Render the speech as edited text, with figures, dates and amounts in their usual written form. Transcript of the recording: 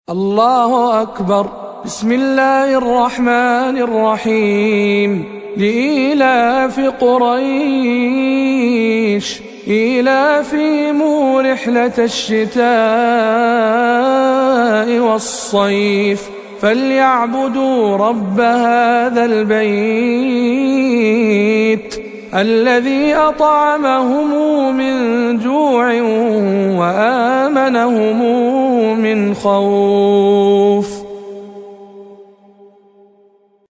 الله أكبر. بسم الله الرحمن الرحيم. لإيلاف قريش إيلافهم رحلة الشتاء والصيف فليعبدوا رب هذا البيت الذي أطعمهم من جوع وآمنهم من خوف.